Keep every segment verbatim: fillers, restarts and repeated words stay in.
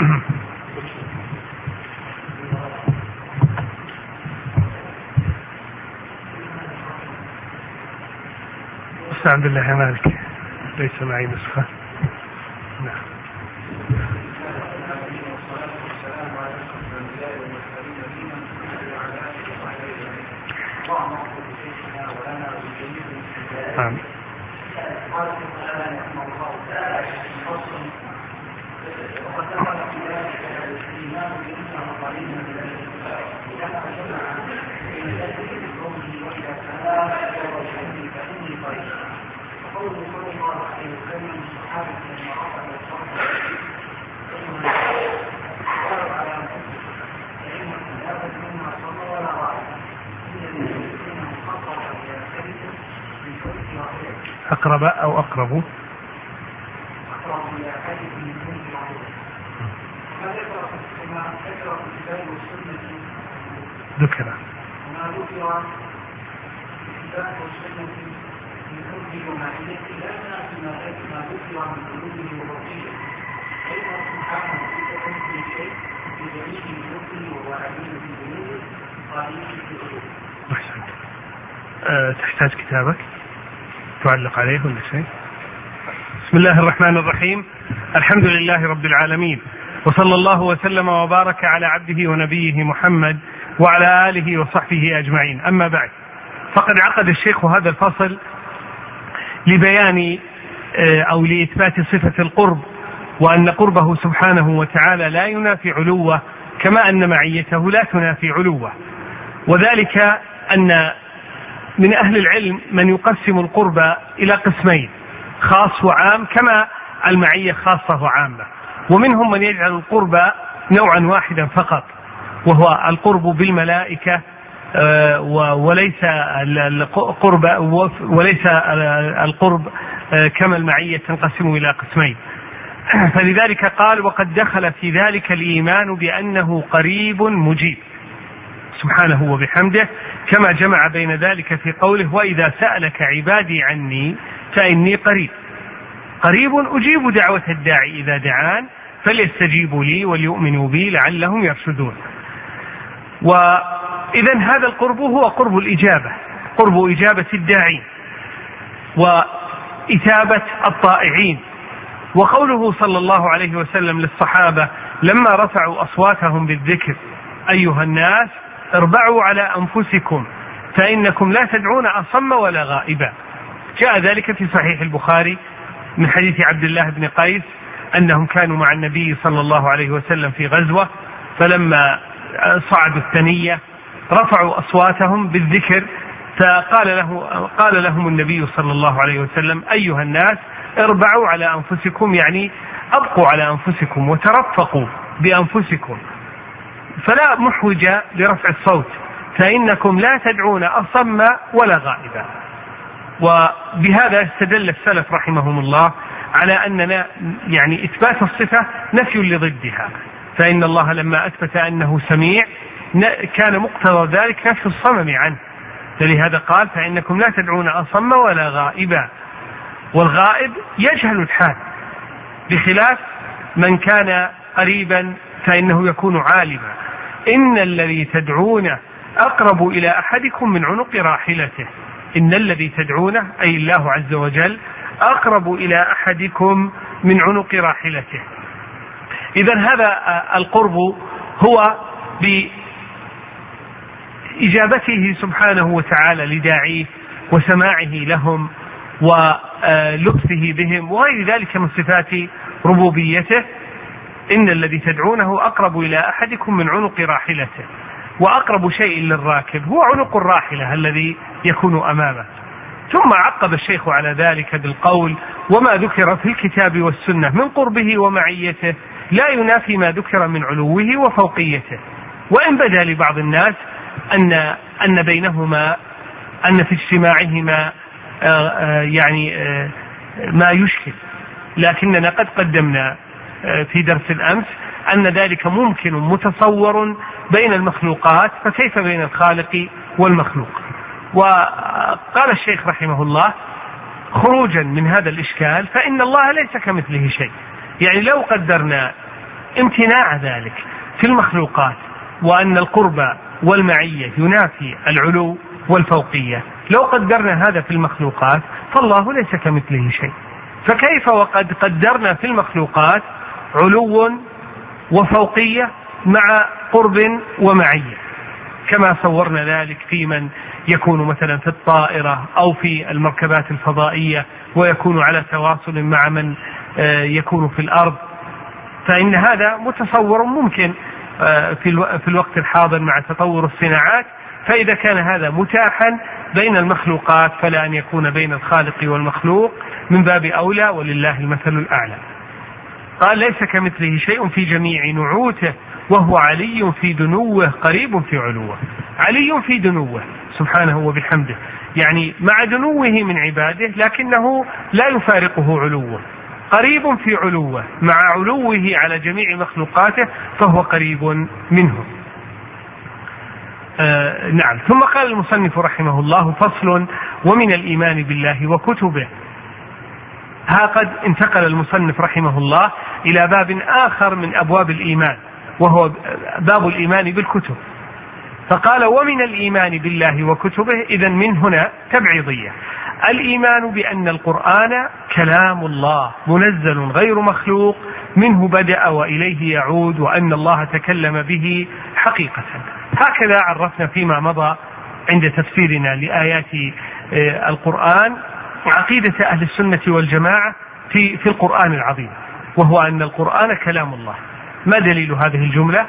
استعن بالله يا مالك، ليس معي نسخة. نعم. نعم. أقرب أو أقرب ذكر أه تحتاج كتابك تعلق عليه ولا شيء؟ بسم الله الرحمن الرحيم. الحمد لله رب العالمين، وصلى الله وسلم وبارك على عبده ونبيه محمد وعلى آله وصحبه أجمعين. أما بعد، فقد عقد الشيخ هذا الفصل لبيان أو لإثبات صفة القرب، وأن قربه سبحانه وتعالى لا ينافي علوه، كما أن معيته لا تنافي علوه. وذلك أن من أهل العلم من يقسم القرب إلى قسمين، خاص وعام، كما المعية خاصة وعامة. ومنهم من يجعل القرب نوعا واحدا فقط، وهو القرب بالملائكة، وليس القرب وليس القرب كما المعية تنقسم إلى قسمين. فلذلك قال: وقد دخل في ذلك الإيمان بأنه قريب مجيب سبحانه وبحمده، كما جمع بين ذلك في قوله: وإذا سألك عبادي عني فإني قريب قريب أجيب دعوة الداعي إذا دعان فليستجيبوا لي وليؤمنوا بي لعلهم يرشدون. وإذا هذا القرب هو قرب الإجابة، قرب إجابة الداعين وإثابة الطائعين. وقوله صلى الله عليه وسلم للصحابة لما رفعوا أصواتهم بالذكر: أيها الناس اربعوا على أنفسكم فإنكم لا تدعون أصم ولا غائبا. جاء ذلك في صحيح البخاري من حديث عبد الله بن قيس أنهم كانوا مع النبي صلى الله عليه وسلم في غزوة، فلما صعدوا الثنية رفعوا أصواتهم بالذكر، فقال له قال لهم النبي صلى الله عليه وسلم: أيها الناس اربعوا على أنفسكم، يعني أبقوا على أنفسكم وترفقوا بأنفسكم، فلا محوج لرفع الصوت، فإنكم لا تدعون أصم ولا غائبا. وبهذا استدل السلف رحمهم الله على أننا يعني إثبات الصفة نفي لضدها، فإن الله لما أثبت أنه سميع كان مقتضى ذلك نفي الصمم عنه، فلهذا قال: فإنكم لا تدعون أصم ولا غائبا. والغائب يجهل الحال، بخلاف من كان قريبا فإنه يكون عالما. إن الذي تدعونه أقرب إلى أحدكم من عنق راحلته. إن الذي تدعونه أي الله عز وجل أقرب إلى أحدكم من عنق راحلته. إذن هذا القرب هو بإجابته سبحانه وتعالى لداعيه وسماعه لهم ولطفه بهم وغير ذلك من صفات ربوبيته. إن الذي تدعونه أقرب إلى أحدكم من عنق راحلته، وأقرب شيء للراكب هو عنق الراحلة الذي يكون أمامه. ثم عقب الشيخ على ذلك بالقول: وما ذكر في الكتاب والسنة من قربه ومعيته لا ينافي ما ذكر من علوه وفوقيته. وإن بدا لبعض الناس أن أن بينهما أن في اجتماعهما يعني ما يشكل، لكننا قد قدمنا في درس الأمس أن ذلك ممكن متصور بين المخلوقات، فكيف بين الخالق والمخلوق؟ وقال الشيخ رحمه الله خروجا من هذا الإشكال: فإن الله ليس كمثله شيء. يعني لو قدرنا امتناع ذلك في المخلوقات، وأن القرب والمعية ينافي العلو والفوقية. لو قدرنا هذا في المخلوقات فالله ليس كمثله شيء، فكيف وقد قدرنا في المخلوقات علو وفوقية مع قرب ومعية، كما صورنا ذلك في من يكون مثلا في الطائرة أو في المركبات الفضائية ويكون على تواصل مع من يكون في الأرض. فإن هذا متصور ممكن في الوقت الحاضر مع تطور الصناعات، فإذا كان هذا متاحا بين المخلوقات فلا أن يكون بين الخالق والمخلوق من باب أولى، ولله المثل الأعلى. قال ليس كمثله شيء في جميع نعوته وهو علي في دنوه قريب في علوه. علي في دنوه سبحانه وبحمده، يعني مع دنوه من عباده لكنه لا يفارقه علوه، قريب في علوه مع علوه على جميع مخلوقاته فهو قريب منه. آه نعم. ثم قال المصنف رحمه الله: فصل: ومن الإيمان بالله وكتبه. ها قد انتقل المصنف رحمه الله إلى باب آخر من أبواب الإيمان، وهو باب الإيمان بالكتب. فقال: ومن الإيمان بالله وكتبه. إذن من هنا تبعيضية. الإيمان بأن القرآن كلام الله منزل غير مخلوق، منه بدأ وإليه يعود، وأن الله تكلم به حقيقة. هكذا عرفنا فيما مضى عند تفسيرنا لآيات القرآن عقيدة أهل السنة والجماعة في في القرآن العظيم، وهو أن القرآن كلام الله. ما دليل هذه الجملة؟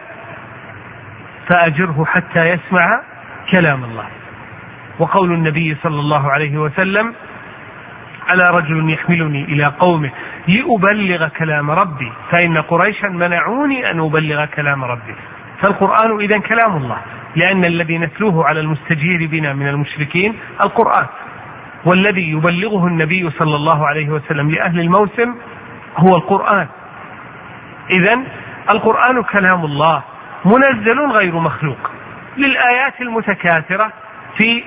فأجره حتى يسمع كلام الله. وقول النبي صلى الله عليه وسلم: على رجل يحملني إلى قومه لأبلغ كلام ربي فإن قريشا منعوني أن أبلغ كلام ربي. فالقرآن إذن كلام الله، لأن الذي نتلوه على المستجير بنا من المشركين القرآن، والذي يبلغه النبي صلى الله عليه وسلم لأهل الموسم هو القرآن. إذن القرآن كلام الله منزل غير مخلوق، للآيات المتكاثرة في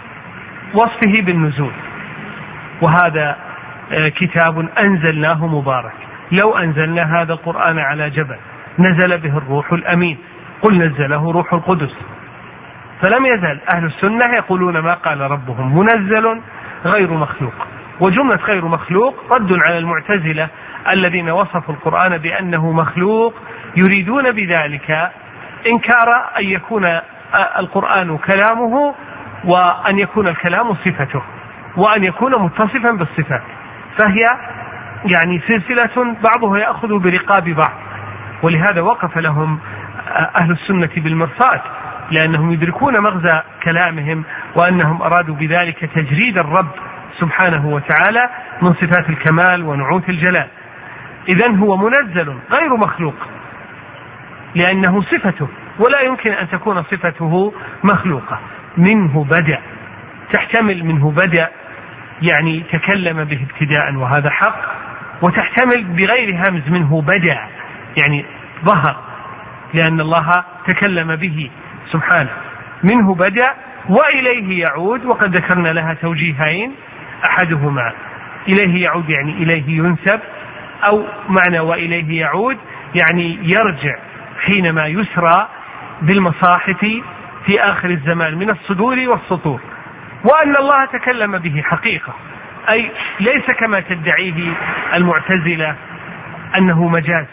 وصفه بالنزول. وهذا كتاب أنزلناه مبارك، لو أنزلنا هذا القرآن على جبل نزل به الروح الأمين، قل نزله روح القدس. فلم يزل أهل السنة يقولون ما قال ربهم: منزل غير مخلوق. وجملة غير مخلوق رد على المعتزلة الذين وصفوا القرآن بأنه مخلوق، يريدون بذلك إنكار أن يكون القرآن كلامه، وأن يكون الكلام صفته، وأن يكون متصفا بالصفات. فهي يعني سلسلة بعضها يأخذ برقاب بعض، ولهذا وقف لهم أهل السنة بالمرصاد، لأنهم يدركون مغزى كلامهم، وأنهم أرادوا بذلك تجريد الرب سبحانه وتعالى من صفات الكمال ونعوت الجلال. إذن هو منزل غير مخلوق لأنه صفته، ولا يمكن أن تكون صفته مخلوقة. منه بدأ، تحتمل منه بدأ يعني تكلم به ابتداء وهذا حق، وتحتمل بغير همز منه بدأ يعني ظهر، لأن الله تكلم به سبحانه. منه بدأ وإليه يعود، وقد ذكرنا لها توجيهين، أحدهما إليه يعود يعني إليه ينسب، أو معنى وإليه يعود يعني يرجع حينما يسرى بالمصاحف في آخر الزمان من الصدور والسطور. وأن الله تكلم به حقيقة، أي ليس كما تدعيه المعتزلة أنه مجاز،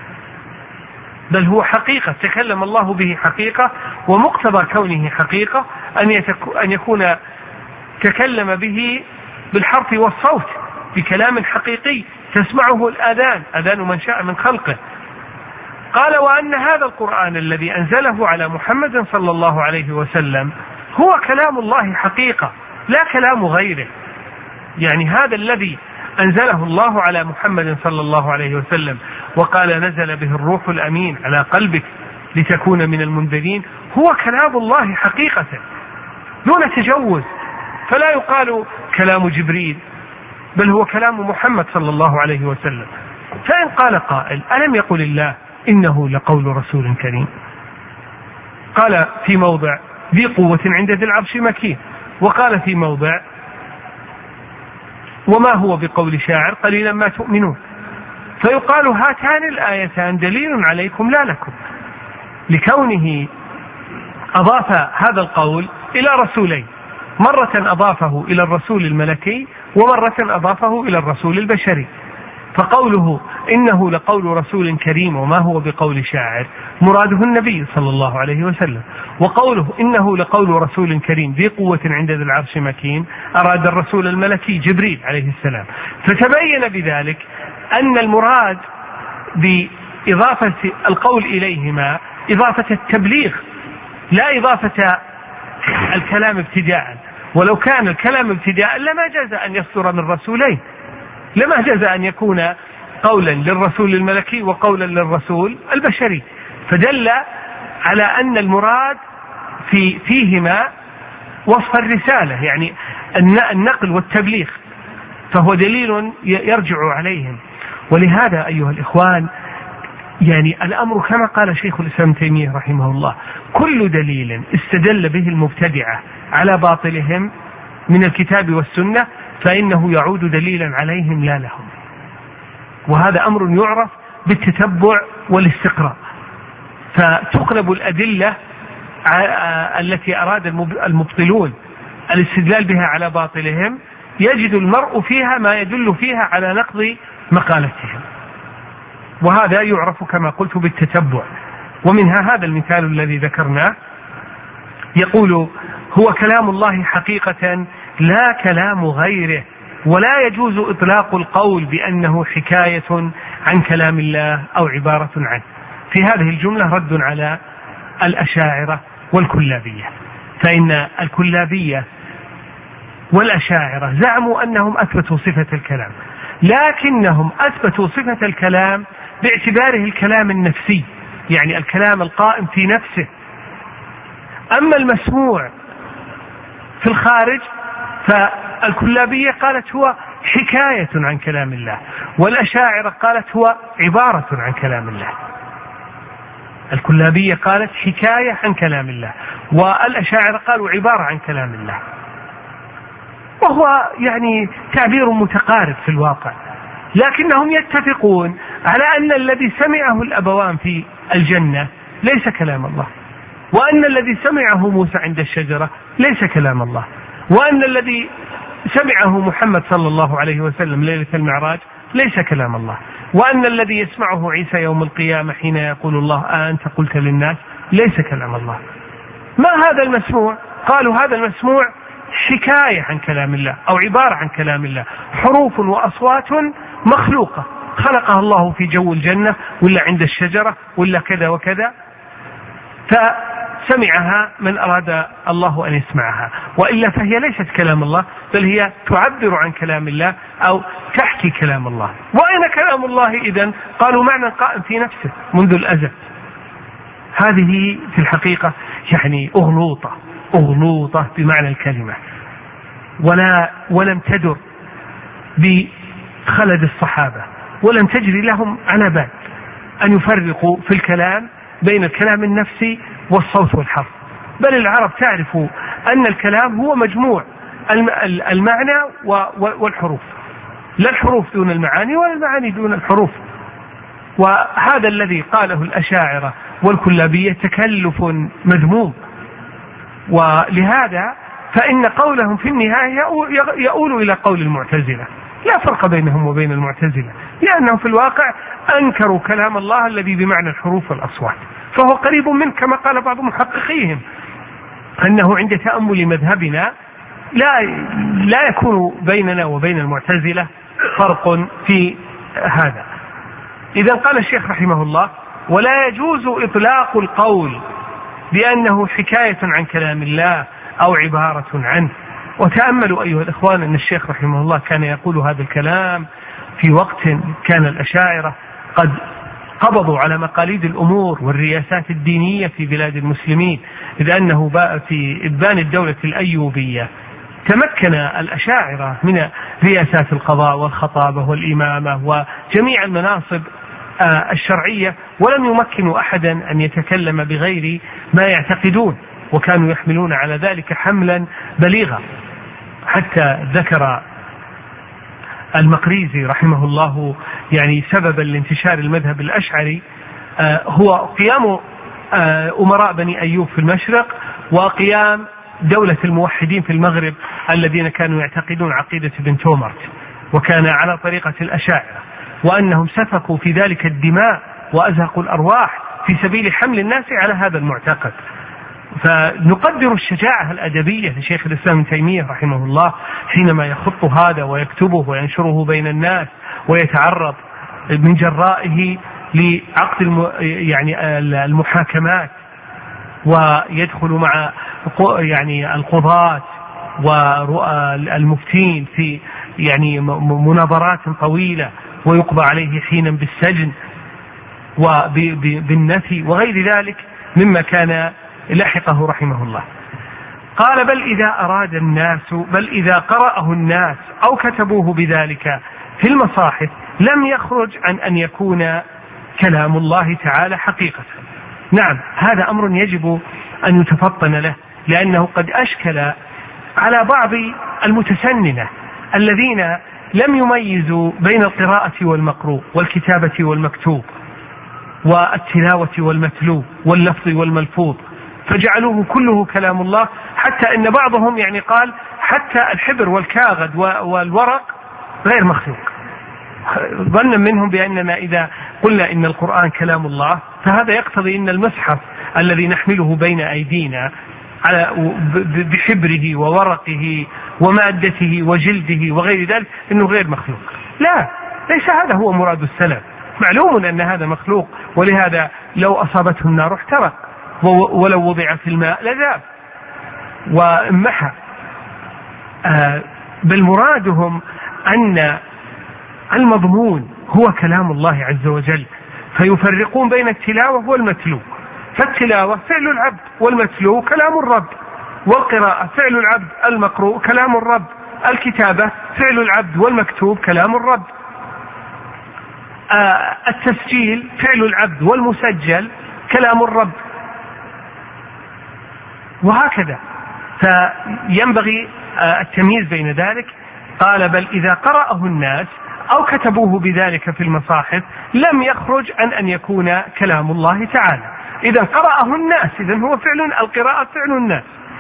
بل هو حقيقة تكلم الله به حقيقة، ومقتضى كونه حقيقة أن يكون تكلم به بالحرف والصوت بكلام حقيقي تسمعه الآذان، آذان من شاء من خلقه. قال: وأن هذا القرآن الذي أنزله على محمد صلى الله عليه وسلم هو كلام الله حقيقة لا كلام غيره. يعني هذا الذي أنزله الله على محمد صلى الله عليه وسلم وقال نزل به الروح الأمين على قلبك لتكون من المنذرين هو كلام الله حقيقة دون تجوز، فلا يقال كلام جبريل، بل هو كلام محمد صلى الله عليه وسلم. فإن قال قائل: ألم يقل الله إنه لقول رسول كريم؟ قال في موضع: ذي قوة عند ذي العرش مكين. وقال في موضع: وما هو بقول شاعر قليلا ما تؤمنون. فيقال هاتان الآيتان دليل عليكم لا لكم، لكونه أضاف هذا القول إلى رسولين، مرة أضافه إلى الرسول الملكي ومرة أضافه إلى الرسول البشري. فقوله إنه لقول رسول كريم وما هو بقول شاعر مراده النبي صلى الله عليه وسلم، وقوله إنه لقول رسول كريم ذي قوة عند ذي العرش مكين أراد الرسول الملكي جبريل عليه السلام. فتبين بذلك أن المراد بإضافة القول إليهما إضافة التبليغ لا إضافة الكلام ابتداء، ولو كان الكلام ابتداء لما جاز أن يصدر من رسولين، لما جاز أن يكون قولا للرسول الملكي وقولا للرسول البشري، فدل على أن المراد في فيهما وصف الرسالة، يعني النقل والتبليغ، فهو دليل يرجع عليهم. ولهذا أيها الإخوان يعني الأمر كما قال شيخ الإسلام تيمية رحمه الله، كل دليل استدل به المبتدعة على باطلهم من الكتاب والسنة فإنه يعود دليلا عليهم لا لهم، وهذا أمر يعرف بالتتبع والاستقراء. فتقلب الأدلة التي أراد المبطلون الاستدلال بها على باطلهم، يجد المرء فيها ما يدل فيها على نقض مقالتهم، وهذا يعرف كما قلت بالتتبع. ومنها هذا المثال الذي ذكرناه، يقول هو كلام الله حقيقة لا كلام غيره، ولا يجوز إطلاق القول بأنه حكاية عن كلام الله أو عبارة عنه. في هذه الجملة رد على الأشاعرة والكلابية، فإن الكلابية والأشاعرة زعموا أنهم أثبتوا صفة الكلام، لكنهم أثبتوا صفة الكلام باعتباره الكلام النفسي، يعني الكلام القائم في نفسه. أما المسموع في الخارج فالكلابية قالت هو حكاية عن كلام الله، والأشاعرة قالت هو عبارة عن كلام الله. الكلابية قالت حكاية عن كلام الله، والأشاعرة قالوا عبارة عن كلام الله، وهو يعني تعبير متقارب في الواقع، لكنهم يتفقون على أن الذي سمعه الأبوان في الجنة ليس كلام الله، وأن الذي سمعه موسى عند الشجرة ليس كلام الله، وأن الذي سمعه محمد صلى الله عليه وسلم ليلة المعراج ليس كلام الله، وأن الذي يسمعه عيسى يوم القيامة حين يقول الله أنت قلت للناس ليس كلام الله. ما هذا المسموع؟ قالوا هذا المسموع حكاية عن كلام الله أو عبارة عن كلام الله، حروف وأصوات مخلوقة خلقها الله في جو الجنة ولا عند الشجرة ولا كذا وكذا، فسمعها من أراد الله أن يسمعها، وإلا فهي ليست كلام الله، بل هي تعبر عن كلام الله أو تحكي كلام الله. وأين كلام الله إذن؟ قالوا معنى قائم في نفسه منذ الأزل. هذه في الحقيقة يعني أغلوطة أغلوطة بمعنى الكلمة، ولا ولم تدر بخلد الصحابة، ولم تجري لهم على بال أن يفرقوا في الكلام بين الكلام النفسي والصوت والحرف، بل العرب تعرف أن الكلام هو مجموع المعنى والحروف، لا الحروف دون المعاني ولا المعاني دون الحروف. وهذا الذي قاله الأشاعرة والكلابية تكلف مذموم، ولهذا فإن قولهم في النهاية يؤول إلى قول المعتزلة، لا فرق بينهم وبين المعتزلة، لأنهم في الواقع أنكروا كلام الله الذي بمعنى الحروف والأصوات، فهو قريب من كما قال بعض محققيهم أنه عند تأمل مذهبنا لا لا يكون بيننا وبين المعتزلة فرق في هذا. إذا قال الشيخ رحمه الله ولا يجوز إطلاق القول بأنه حكاية عن كلام الله أو عبارة عنه. وتأملوا أيها الإخوان أن الشيخ رحمه الله كان يقول هذا الكلام في وقت كان الأشاعرة قد قبضوا على مقاليد الأمور والرياسات الدينية في بلاد المسلمين، إذ أنه باء في إبان الدولة الأيوبية تمكن الأشاعرة من رياسات القضاء والخطابة والإمامة وجميع المناصب الشرعية، ولم يمكنوا أحدا أن يتكلم بغير ما يعتقدون، وكانوا يحملون على ذلك حملا بليغا. حتى ذكر المقريزي رحمه الله يعني سببا لانتشار المذهب الأشعري هو قيام أمراء بني أيوب في المشرق وقيام دولة الموحدين في المغرب الذين كانوا يعتقدون عقيدة ابن تومرت وكان على طريقة الأشاعرة، وأنهم سفكوا في ذلك الدماء وأزهقوا الأرواح في سبيل حمل الناس على هذا المعتقد. فنقدر الشجاعة الأدبية لشيخ الإسلام ابن تيمية رحمه الله حينما يخط هذا ويكتبه وينشره بين الناس ويتعرض من جرائه لعقد الم... يعني المحاكمات، ويدخل مع يعني القضاة والمفتين في يعني مناظرات طويلة ويقضى عليه حينا بالسجن وبالنفي وغير ذلك مما كان لحقه رحمه الله. قال بل إذا أراد الناس بل إذا قرأه الناس أو كتبوه بذلك في المصاحف لم يخرج عن أن يكون كلام الله تعالى حقيقة. نعم، هذا أمر يجب أن يتفطن له، لأنه قد أشكل على بعض المتسننة الذين لم يميزوا بين القراءة والمقروء والكتابة والمكتوب والتلاوة والمتلو واللفظ والملفوظ، فجعلوه كله كلام الله، حتى إن بعضهم يعني قال حتى الحبر والكاغد والورق غير مخلوق، ظنا منهم بأننا إذا قلنا إن القرآن كلام الله فهذا يقتضي أن المصحف الذي نحمله بين أيدينا على بحبره وورقه ومادته وجلده وغير ذلك إنه غير مخلوق. لا، ليس هذا هو مراد السلف. معلوم أن هذا مخلوق، ولهذا لو أصابته النار احترق، ولو وضع في الماء لذاب ومحى. آه بل مرادهم أن المضمون هو كلام الله عز وجل، فيفرقون بين التلاوة والمتلو، فالتلاوة فعل العبد والمتلو كلام الرب، والقراءة فعل العبد المقروء كلام الرب، الكتابة فعل العبد والمكتوب كلام الرب، آه التسجيل فعل العبد والمسجل كلام الرب، وهكذا. فينبغي آه التمييز بين ذلك. قال بل إذا قرأه الناس أو كتبوه بذلك في المصاحف لم يخرج عن أن يكون كلام الله تعالى. إذا قرأه الناس، إذن هو فعل القراءة فعل الناس،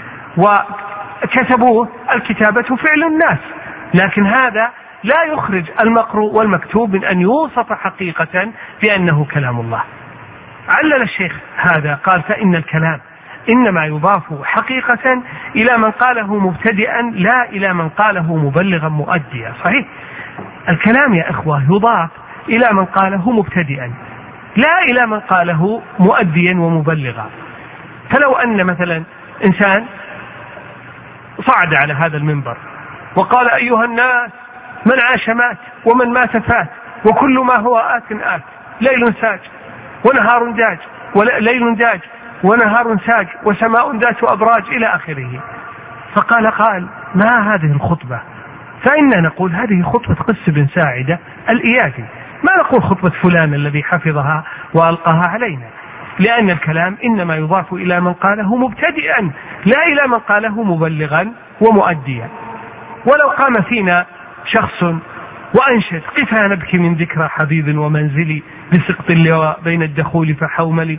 وكتبوه الكتابة فعل الناس، لكن هذا لا يخرج المقروء والمكتوب من أن يوصف حقيقة بأنه كلام الله. علل الشيخ هذا قال فإن الكلام إنما يضاف حقيقة إلى من قاله مبتدئا لا إلى من قاله مبلغا مؤديا. صحيح، الكلام يا إخوة يضاف إلى من قاله مبتدئا لا إلى من قاله مؤديا ومبلغا. فلو أن مثلا إنسان صعد على هذا المنبر وقال أيها الناس من عاش مات ومن مات فات وكل ما هو آت آت، ليل ساج ونهار داج وليل داج ونهار ساج وسماء ذات أبراج إلى آخره، فقال قال ما هذه الخطبة؟ فإننا نقول هذه خطبة قس بن ساعدة الإيادي، ما نقول خطبة فلان الذي حفظها وألقاها علينا، لأن الكلام إنما يضاف إلى من قاله مبتدئا لا إلى من قاله مبلغا ومؤديا. ولو قام فينا شخص وأنشد قفا نبكي من ذكرى حبيب ومنزلي بسقط اللواء بين الدخول فحوملي،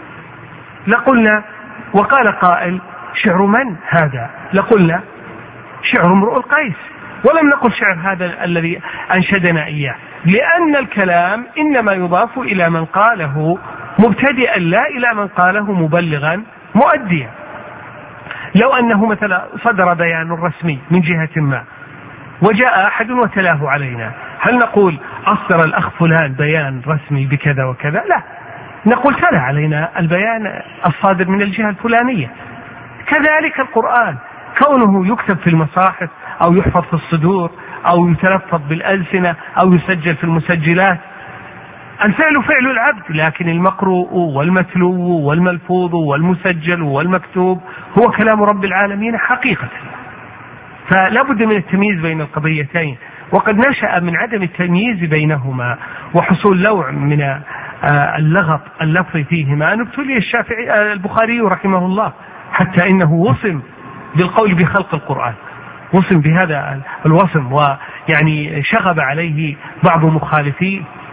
لقلنا وقال قائل شعر من هذا؟ لقلنا شعر امرؤ القيس، ولم نقل شعر هذا الذي أنشدنا إياه، لأن الكلام إنما يضاف إلى من قاله مبتدئا لا إلى من قاله مبلغا مؤديا. لو أنه مثلا صدر بيان رسمي من جهة ما وجاء أحد وتلاه علينا، هل نقول أصدر الأخ فلان بيان رسمي بكذا وكذا؟ لا، نقول تلا علينا البيان الصادر من الجهة الفلانية. كذلك القرآن كونه يكتب في المصاحف أو يحفظ في الصدور أو يتلفظ بالألسنة أو يسجل في المسجلات، الفعل فعل العبد، لكن المقروء والمتلو والملفوظ والمسجل والمكتوب هو كلام رب العالمين حقيقة. فلا بد من التمييز بين القضيتين، وقد نشأ من عدم التمييز بينهما وحصول نوع من اللغط اللفظ فيهما أن ابتلي الشافعي البخاري رحمه الله حتى إنه وصم بالقول بخلق القرآن، وصم بهذا الوصم، ويعني شغب عليه بعض مخالفيه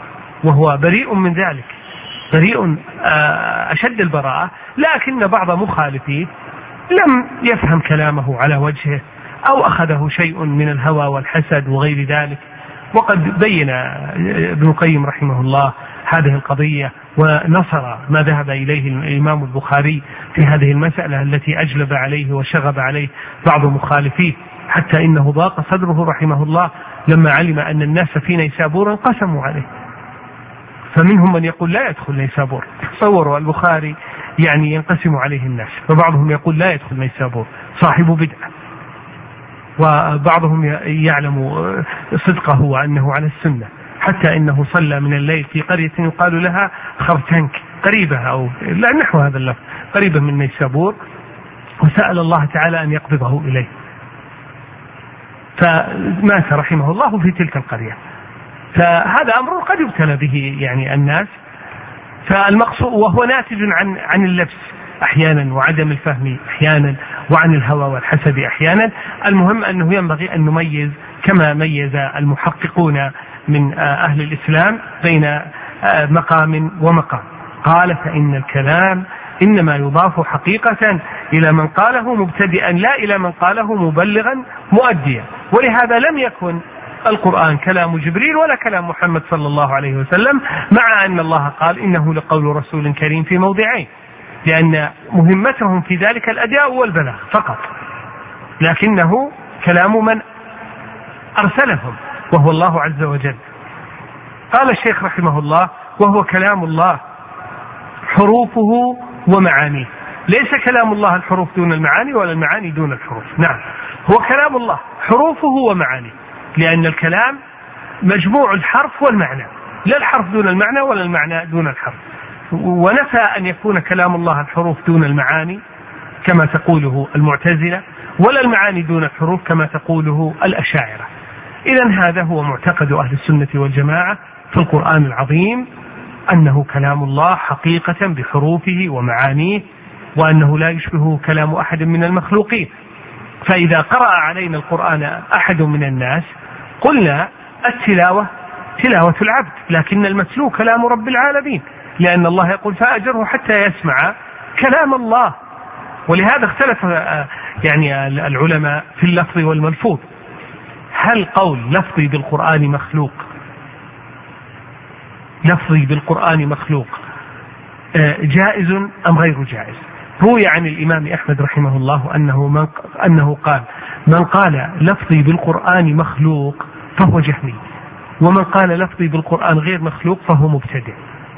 وهو بريء من ذلك، بريء أشد البراءة، لكن بعض مخالفيه لم يفهم كلامه على وجهه أو أخذه شيء من الهوى والحسد وغير ذلك. وقد بين ابن القيم رحمه الله هذه القضية ونصر ما ذهب إليه الإمام البخاري في هذه المسألة التي أجلب عليه وشغب عليه بعض مخالفيه، حتى إنه ضاق صدره رحمه الله لما علم أن الناس في نيسابور انقسموا عليه، فمنهم من يقول لا يدخل نيسابور. تصوروا البخاري يعني ينقسم عليه الناس، فبعضهم يقول لا يدخل نيسابور صاحب بدعة، وبعضهم يعلم صدقه وأنه على السنة، حتى إنه صلى من الليل في قرية يقال لها خرتنك قريبة أو لا نحو هذا اللفظ قريبة من نيسابور، وسأل الله تعالى أن يقبضه إليه، فمات رحمه الله في تلك القرية. فهذا أمر قد يبتلى به يعني الناس، فالمقصود وهو ناتج عن عن اللبس أحيانا وعدم الفهم أحيانا وعن الهوى والحسد أحيانا. المهم أنه ينبغي أن نميز كما ميز المحققون من أهل الإسلام بين مقام ومقام. قال فإن الكلام إنما يضاف حقيقة إلى من قاله مبتدئا لا إلى من قاله مبلغا مؤديا، ولهذا لم يكن القرآن كلام جبريل ولا كلام محمد صلى الله عليه وسلم، مع أن الله قال إنه لقول رسول كريم في موضعين، لأن مهمتهم في ذلك الأداء والبلاغ فقط، لكنه كلام من أرسلهم وهو الله عز وجل. قال الشيخ رحمه الله وهو كلام الله حروفه ومعانيه، ليس كلام الله الحروف دون المعاني ولا المعاني دون الحروف، نعم هو كلام الله حروفه ومعانيه، لأن الكلام مجموع الحرف والمعنى، لا الحرف دون المعنى ولا المعنى دون الحرف. ونفى أن يكون كلام الله الحروف دون المعاني كما تقوله المعتزلة، ولا المعاني دون الحروف كما تقوله الأشاعرة. إذن هذا هو معتقد أهل السنة والجماعة في القرآن العظيم، أنه كلام الله حقيقة بحروفه ومعانيه، وأنه لا يشبه كلام أحد من المخلوقين. فإذا قرأ علينا القرآن أحد من الناس قلنا التلاوة تلاوة العبد، لكن المتلو كلام رب العالمين، لأن الله يقول فأجره حتى يسمع كلام الله. ولهذا اختلف يعني العلماء في اللفظ والملفوظ، هل قول لفظي بالقرآن مخلوق لفظي بالقرآن مخلوق جائز أم غير جائز؟ روي عن الإمام أحمد رحمه الله أنه, من أنه قال من قال لفظي بالقرآن مخلوق فهو جهمي، ومن قال لفظي بالقرآن غير مخلوق فهو مبتدع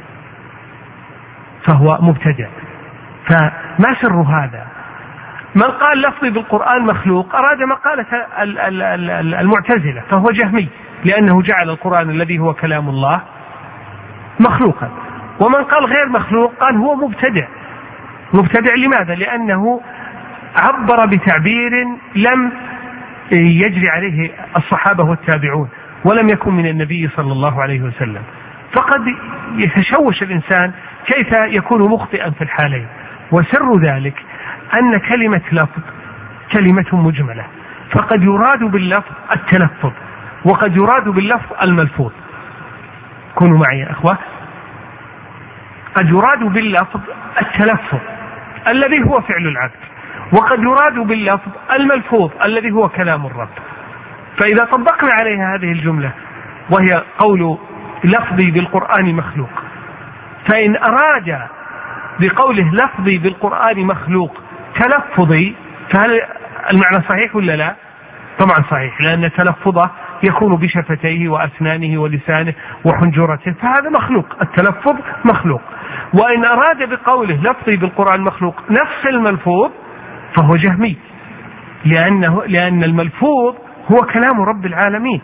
فهو مبتدع فما سر هذا؟ من قال لفظي بالقرآن مخلوق أراد مقالة المعتزلة فهو جهمي، لأنه جعل القرآن الذي هو كلام الله مخلوقا. ومن قال غير مخلوق قال هو مبتدع. مبتدع لماذا؟ لأنه عبر بتعبير لم يجري عليه الصحابة والتابعون، ولم يكن من النبي صلى الله عليه وسلم، فقد يتشوش الإنسان كيف يكون مخطئا في الحالين. وسر ذلك أن كلمة لفظ كلمة مجملة، فقد يراد باللفظ التلفظ وقد يراد باللفظ الملفوظ. كونوا معي يا أخوة، قد يراد باللفظ التلفظ الذي هو فعل العبد، وقد يراد باللفظ الملفوظ الذي هو كلام الرب. فإذا طبقنا عليها هذه الجملة وهي قول لفظي بالقرآن مخلوق، فإن أراد بقوله لفظي بالقرآن مخلوق تلفظي، فهل المعنى صحيح ولا لا؟ طبعا صحيح، لأن تلفظه يكون بشفتيه وأسنانه ولسانه وحنجرته، فهذا مخلوق، التلفظ مخلوق. وإن أراد بقوله لفظي بالقرآن مخلوق نفس الملفوظ فهو جهمي، لأنه لأن الملفوظ هو كلام رب العالمين.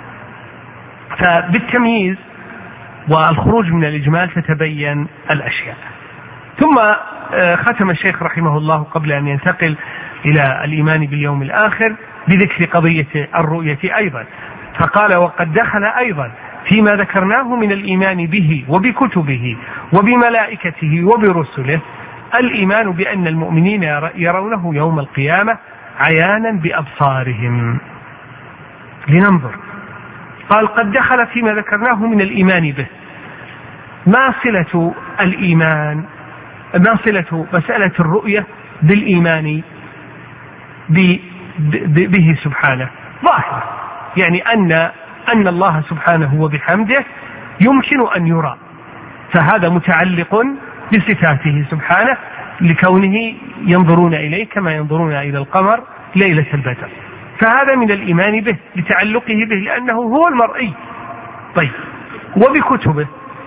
فبالتمييز والخروج من الإجمال تتبين الأشياء. ثم ختم الشيخ رحمه الله قبل أن ينتقل إلى الإيمان باليوم الآخر بذكر قضية الرؤية أيضا، فقال وقد دخل أيضا فيما ذكرناه من الإيمان به وبكتبه وبملائكته وبرسله الإيمان بأن المؤمنين يرونه يوم القيامة عيانا بأبصارهم. لننظر، قال قد دخل فيما ذكرناه من الإيمان به، ما صلة الإيمان، ما صلة مسألة الرؤية بالإيمان به سبحانه؟ ظاهر، يعني أن أن الله سبحانه وبحمده يمكن أن يرى، فهذا متعلق بصفاته سبحانه لكونه ينظرون إليه كما ينظرون إلى القمر ليلة البدر، فهذا من الإيمان به لتعلقه به لأنه هو المرئي. طيب، وبكتبه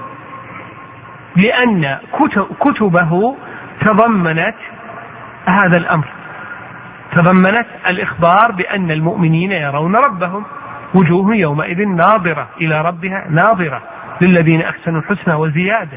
لأن كتبه تضمنت هذا الأمر، تضمنت الإخبار بأن المؤمنين يرون ربهم، وجوه يومئذ ناظرة إلى ربها ناظرة للذين أحسنوا الحسنى وزيادة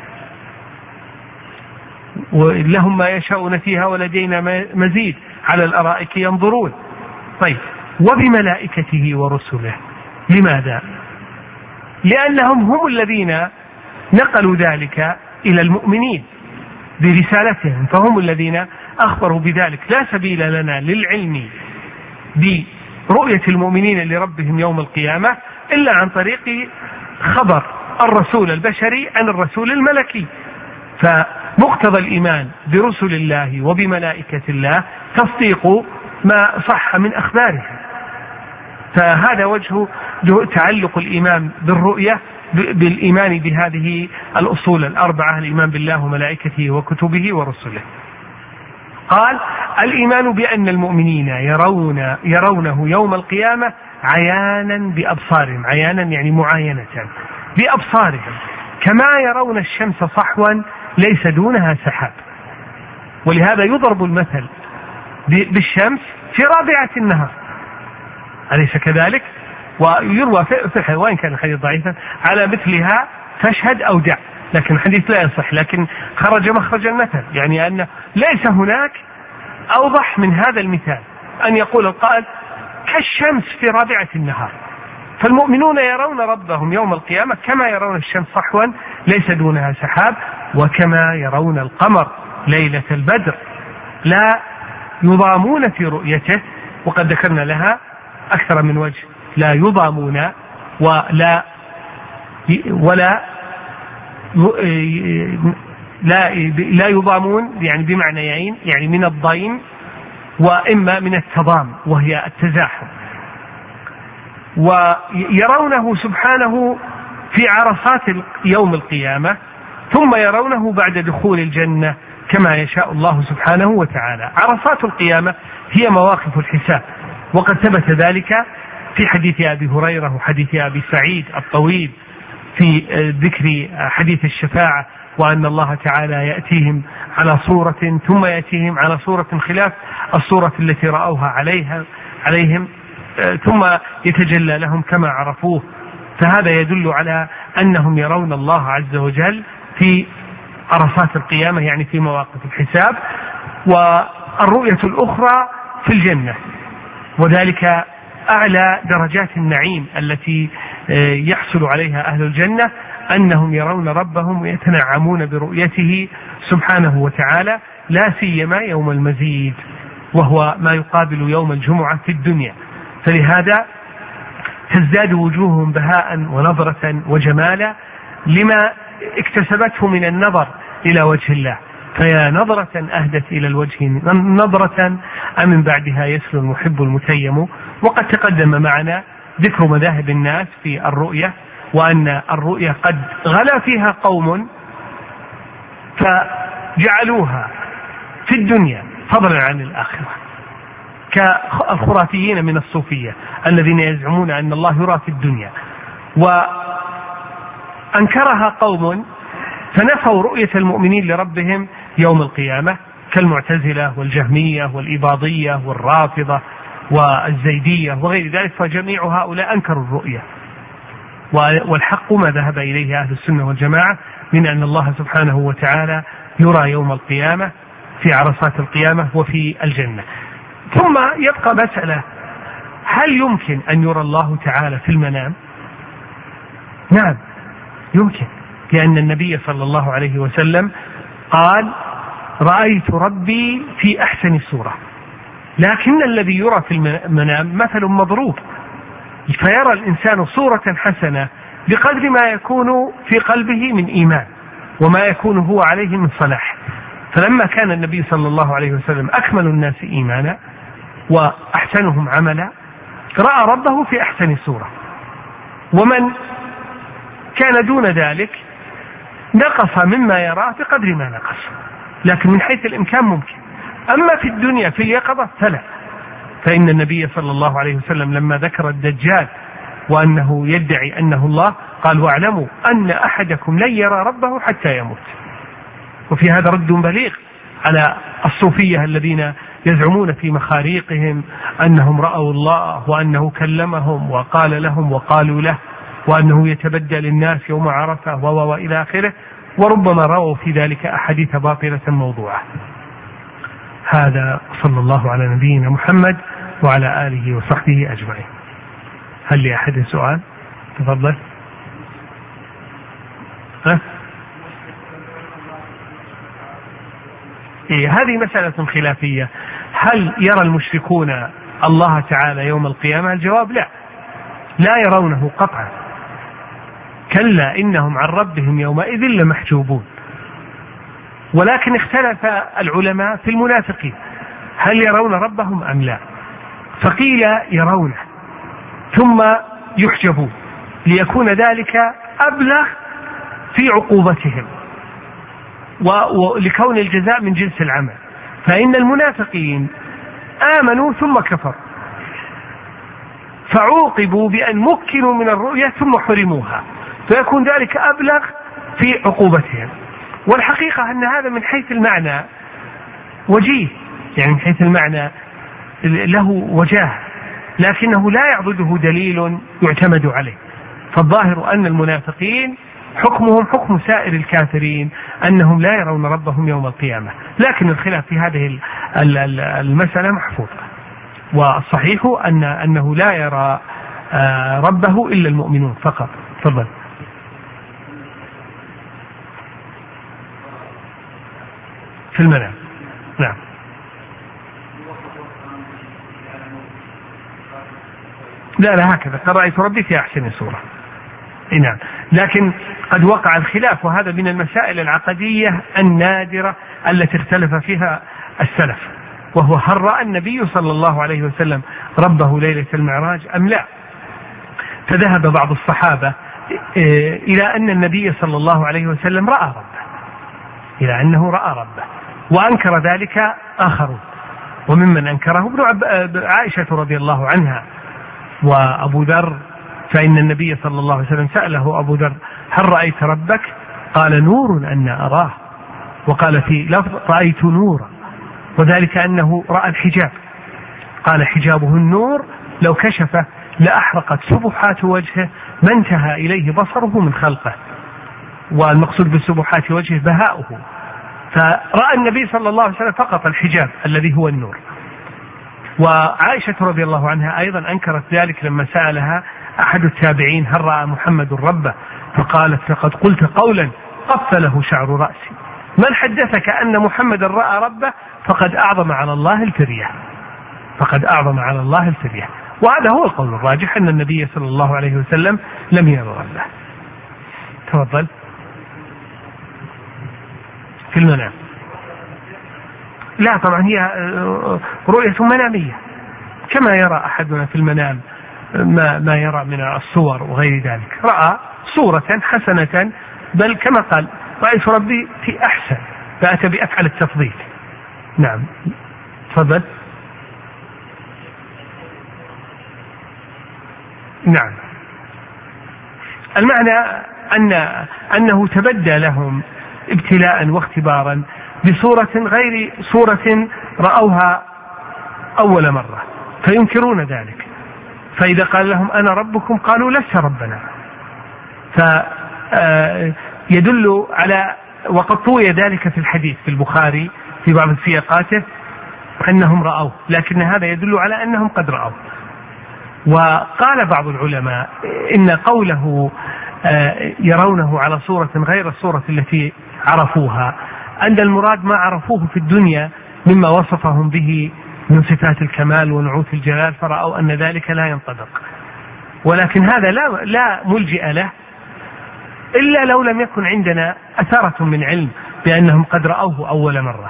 ولهم ما يشاءون فيها ولدينا مزيد على الأرائك ينظرون. طيب، وبملائكته ورسله. لماذا؟ لأنهم هم الذين نقلوا ذلك إلى المؤمنين برسالتهم، فهم الذين أخبروا بذلك. لا سبيل لنا للعلم برؤية المؤمنين لربهم يوم القيامة إلا عن طريق خبر الرسول البشري عن الرسول الملكي، فمقتضى الإيمان برسل الله وبملائكة الله تصديق ما صح من أخبارهم. فهذا وجه تعلق الإيمان بالرؤية بالإيمان بهذه الأصول الأربعة: الإيمان بالله وملائكته وكتبه ورسله. قال: الإيمان بأن المؤمنين يرون يرونه يوم القيامة عيانا بأبصارهم، عيانا يعني معاينة بأبصارهم، كما يرون الشمس صحوا ليس دونها سحاب. ولهذا يضرب المثل بالشمس في رابعة النهار، أليس كذلك؟ ويروى في وإن كان الحديث ضعيفا على مثلها فاشهد أو دع، لكن الحديث لا يصح، لكن خرج مخرج المثل، يعني أن ليس هناك أوضح من هذا المثال أن يقول القائل كالشمس في رابعة النهار. فالمؤمنون يرون ربهم يوم القيامة كما يرون الشمس صحوا ليس دونها سحاب، وكما يرون القمر ليلة البدر، لا يضامون في رؤيته. وقد ذكرنا لها أكثر من وجه: لا يضامون ولا ولا لا لا يضامون يعني بمعنيين، يعني من الضيم وإما من التضام وهي التزاحم. ويرونه سبحانه في عرصات يوم القيامة، ثم يرونه بعد دخول الجنة كما يشاء الله سبحانه وتعالى. عرصات القيامة هي مواقف الحساب، وقد ثبت ذلك في حديث أبي هريرة وحديث أبي سعيد الطويل في ذكر حديث الشفاعة، وأن الله تعالى يأتيهم على صورة ثم يأتيهم على صورة خلاف الصورة التي رأوها عليها عليهم ثم يتجلى لهم كما عرفوه. فهذا يدل على أنهم يرون الله عز وجل في عرصات القيامة، يعني في مواقف الحساب. والرؤية الأخرى في الجنة، وذلك أعلى درجات النعيم التي يحصل عليها أهل الجنة، أنهم يرون ربهم ويتنعمون برؤيته سبحانه وتعالى، لا سيما يوم المزيد وهو ما يقابل يوم الجمعة في الدنيا. فلهذا تزداد وجوههم بهاء ونظرة وجمالا لما اكتسبته من النظر إلى وجه الله. فيا نظرة أهدت إلى الوجه نظرة أمن بعدها يسلو المحب المتيم. وقد تقدم معنا ذكر مذاهب الناس في الرؤية، وأن الرؤية قد غلا فيها قوم فجعلوها في الدنيا فضلا عن الآخرة، كالخرافيين من الصوفية الذين يزعمون أن الله يرى في الدنيا، وأنكرها قوم فنفوا رؤية المؤمنين لربهم يوم القيامة، كالمعتزلة والجهمية والإباضية والرافضة والزيدية وغير ذلك. فجميع هؤلاء أنكروا الرؤية، والحق ما ذهب إليه أهل السنة والجماعة من أن الله سبحانه وتعالى يرى يوم القيامة في عرصات القيامة وفي الجنة. ثم يبقى مسألة: هل يمكن أن يرى الله تعالى في المنام؟ نعم يمكن، لأن النبي صلى الله عليه وسلم قال: رأيت ربي في أحسن صورة. لكن الذي يرى في المنام مثل مضروب، فيرى الإنسان صورة حسنة بقدر ما يكون في قلبه من إيمان وما يكون هو عليه من صلاح. فلما كان النبي صلى الله عليه وسلم أكمل الناس إيمانا وأحسنهم عملا رأى ربه في أحسن صورة، ومن كان دون ذلك نقص مما يراه بقدر ما نقص، لكن من حيث الإمكان ممكن. أما في الدنيا في اليقظة فلا، فإن النبي صلى الله عليه وسلم لما ذكر الدجال وأنه يدعي أنه الله قال واعلموا أن أحدكم لن يرى ربه حتى يموت. وفي هذا رد بليغ على الصوفية الذين يزعمون في مخاريقهم أنهم رأوا الله وأنه كلمهم وقال لهم وقالوا له وأنه يتبدل الناس يوم عرفة وإلى آخره، وربما رأوا في ذلك أحاديث باطلة موضوعة. هذا صلى الله على نبينا محمد وعلى آله وصحبه أجمعين. هل لأحد سؤال؟ تفضل. ها؟ إيه هذه مسألة خلافية. هل يرى المشركون الله تعالى يوم القيامة؟ الجواب لا، لا يرونه قطعا، كلا إنهم عن ربهم يومئذ لمحجوبون. ولكن اختلف العلماء في المنافقين هل يرون ربهم أم لا، فقيل يرونه ثم يحجبون ليكون ذلك أبلغ في عقوبتهم ولكون الجزاء من جنس العمل. فإن المنافقين آمنوا ثم كفروا فعوقبوا بأن مكنوا من الرؤية ثم حرموها، فيكون ذلك أبلغ في عقوبتهم. والحقيقة أن هذا من حيث المعنى وجيه، يعني من حيث المعنى له وجاه، لكنه لا يعضده دليل يعتمد عليه. فالظاهر أن المنافقين حكمهم حكم سائر الكافرين أنهم لا يرون ربهم يوم القيامة، لكن الخلاف في هذه المسألة محفوظ. والصحيح أن أنه لا يرى ربه إلا المؤمنون فقط. تفضل. في المنام. نعم. لا لا هكذا قد رأيت ربي في أحسن صورة. نعم. لكن قد وقع الخلاف، وهذا من المسائل العقدية النادرة التي اختلف فيها السلف، وهو هل رأى النبي صلى الله عليه وسلم ربه ليلة المعراج أم لا. فذهب بعض الصحابة إلى أن النبي صلى الله عليه وسلم رأى ربه، إلى أنه رأى ربه، وأنكر ذلك آخرون، وممن أنكره ابن عائشة رضي الله عنها وأبو ذر. فإن النبي صلى الله عليه وسلم سأله أبو ذر هل رأيت ربك؟ قال نور أن أراه، وقال في لفظ رأيت نورا، وذلك أنه رأى الحجاب، قال حجابه النور لو كشفه لأحرقت سبحات وجهه ما انتهى إليه بصره من خلقه، والمقصود بسبحات وجهه بهاؤه. فرأى النبي صلى الله عليه وسلم فقط الحجاب الذي هو النور. وعائشة رضي الله عنها أيضا أنكرت ذلك لما سألها أحد التابعين هل رأى محمد ربه؟ فقالت لقد قلت قولا قفله شعر رأسي، من حدثك أن محمد رأى ربه فقد أعظم على الله الفرية، فقد أعظم على الله الفرية. وهذا هو القول الراجح أن النبي صلى الله عليه وسلم لم يرى ربه. تفضل. في المنام. لا طبعا هي رؤية منامية كما يرى أحدنا في المنام ما, ما يرى من الصور وغير ذلك. رأى صورة حسنة، بل كما قال رأيت ربي في أحسن، فأتى بأفعل التفضيل. نعم. تفضل. نعم. المعنى أن أنه تبدى لهم ابتلاء واختبارا بصورة غير صورة رأوها أول مرة فينكرون ذلك. فإذا قال لهم أنا ربكم قالوا لست ربنا، فيدل على، وقد طوي ذلك في الحديث في البخاري في بعض سياقاته أنهم رأوا، لكن هذا يدل على أنهم قد رأوا. وقال بعض العلماء إن قوله يرونه على صورة غير الصورة التي عرفوها أن المراد ما عرفوه في الدنيا مما وصفهم به من صفات الكمال ونعوت الجلال، فرأوا أن ذلك لا ينطبق. ولكن هذا لا, لا ملجئ له إلا لو لم يكن عندنا أثرة من علم بأنهم قد رأوه أول مرة.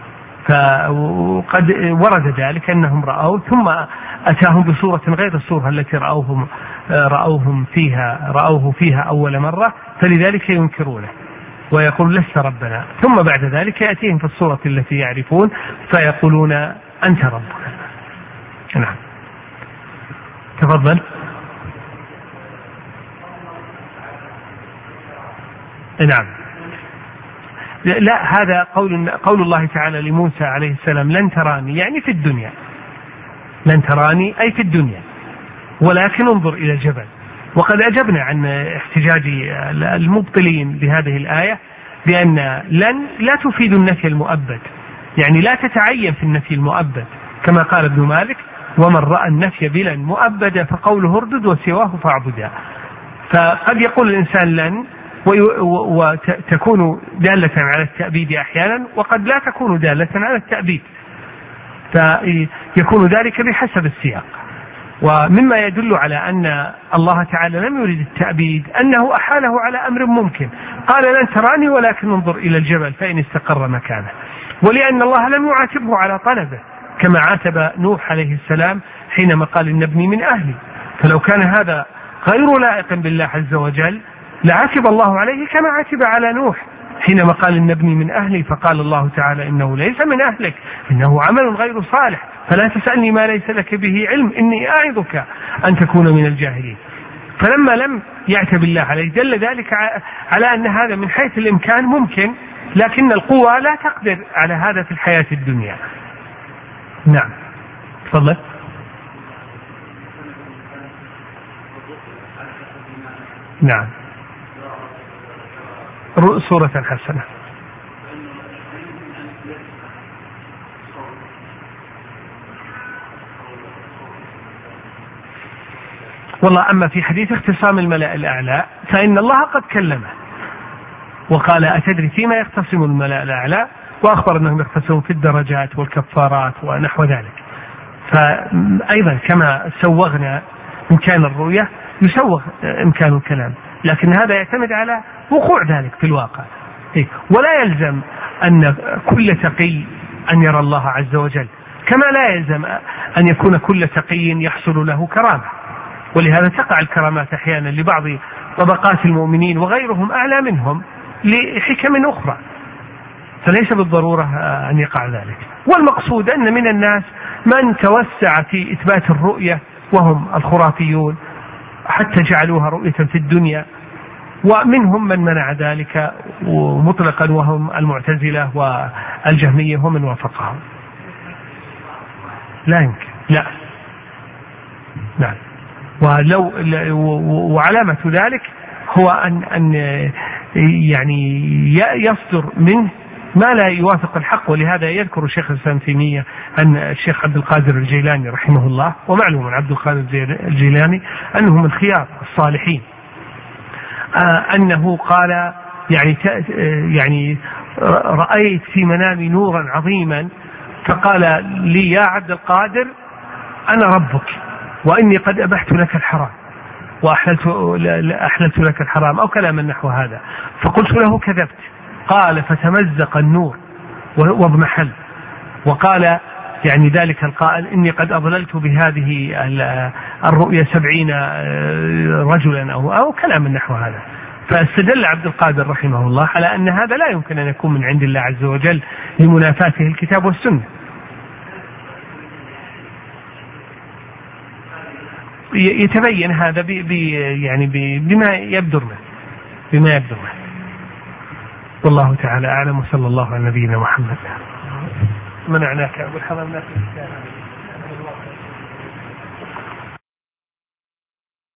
فقد ورد ذلك أنهم رأوه ثم أتاهم بصورة غير الصورة التي رأوهم رأوهم فيها رأوه فيها أول مرة، فلذلك ينكرونه ويقول لست ربنا، ثم بعد ذلك يأتيهم في الصورة التي يعرفون فيقولون أنت ربنا. نعم تفضل. نعم لا، هذا قول قول الله تعالى لموسى عليه السلام لن تراني، يعني في الدنيا، لن تراني أي في الدنيا ولكن انظر إلى الجبل. وقد أجبنا عن احتجاج المبطلين بهذه الآية بأن لن لا تفيد النفي المؤبد، يعني لا تتعين في النفي المؤبد كما قال ابن مالك ومن رأى النفي بلن مؤبدا فقوله اردد وسواه فاعبدا. فقد يقول الإنسان لن وتكون دالة على التأبيد أحيانا وقد لا تكون دالة على التأبيد، فيكون ذلك بحسب السياق. ومما يدل على أن الله تعالى لم يرد التأبيد أنه أحاله على أمر ممكن، قال لن تراني ولكن انظر إلى الجبل فإن استقر مكانه، ولأن الله لم يعاتبه على طلبه كما عاتب نوح عليه السلام حينما قال إن ابني من أهلي. فلو كان هذا غير لائق بالله عز وجل لعاتب الله عليه كما عاتب على نوح حينما قال إن ابني من أهلي، فقال الله تعالى إنه ليس من أهلك إنه عمل غير صالح فلا تسألني ما ليس لك به علم إني أعظك أن تكون من الجاهلين. فلما لم يعتب الله عليه دل ذلك على أن هذا من حيث الإمكان ممكن، لكن القوة لا تقدر على هذا في الحياة الدنيا. نعم تفضل. نعم سورة حسنة. والله أما في حديث اختصام الملأ الأعلى فإن الله قد كلمه وقال أتدري فيما يختصم الملأ الأعلى، وأخبر أنهم يختصمون في الدرجات والكفارات ونحو ذلك. فأيضا كما سوغنا إمكان الرؤية يسوغ إمكان الكلام، لكن هذا يعتمد على وقوع ذلك في الواقع. ولا يلزم أن كل تقي أن يرى الله عز وجل، كما لا يلزم أن يكون كل تقي يحصل له كرامة، ولهذا تقع الكرامات أحيانا لبعض طبقات المؤمنين وغيرهم أعلى منهم لحكم أخرى، فليس بالضرورة أن يقع ذلك. والمقصود أن من الناس من توسع في إثبات الرؤية وهم الخرافيون حتى جعلوها رؤية في الدنيا، ومنهم من منع ذلك مطلقا وهم المعتزلة والجهمية ومن وافقهم. لا يمكن، لا نعم. ولو وعلامة ذلك هو أن أن يعني يصدر منه ما لا يوافق الحق. ولهذا يذكر الشيخ الإسلام تيمية أن الشيخ عبد القادر الجيلاني رحمه الله، ومعلوم عبد القادر الجيلاني أنه من خيار الصالحين، أنه قال يعني يعني رأيت في منامي نورا عظيما فقال لي يا عبد القادر أنا ربك وإني قد أبحت لك الحرام وأحللت أحللت لك الحرام أو كلام نحو هذا. فقلت له كذبت. قال فتمزق النور واضمحل، وقال يعني ذلك القائل إني قد أضللت بهذه الرؤيا سبعين رجلا أو, أو كلام نحو هذا. فاستدل عبد القادر رحمه الله على أن هذا لا يمكن أن يكون من عند الله عز وجل لمنافاته الكتاب والسنة. يتبين هذا ب يعني بما يبدر منه بما يبدر منه والله تعالى أعلم. وصلى الله على نبينا محمد. منعناك أبو الحضر.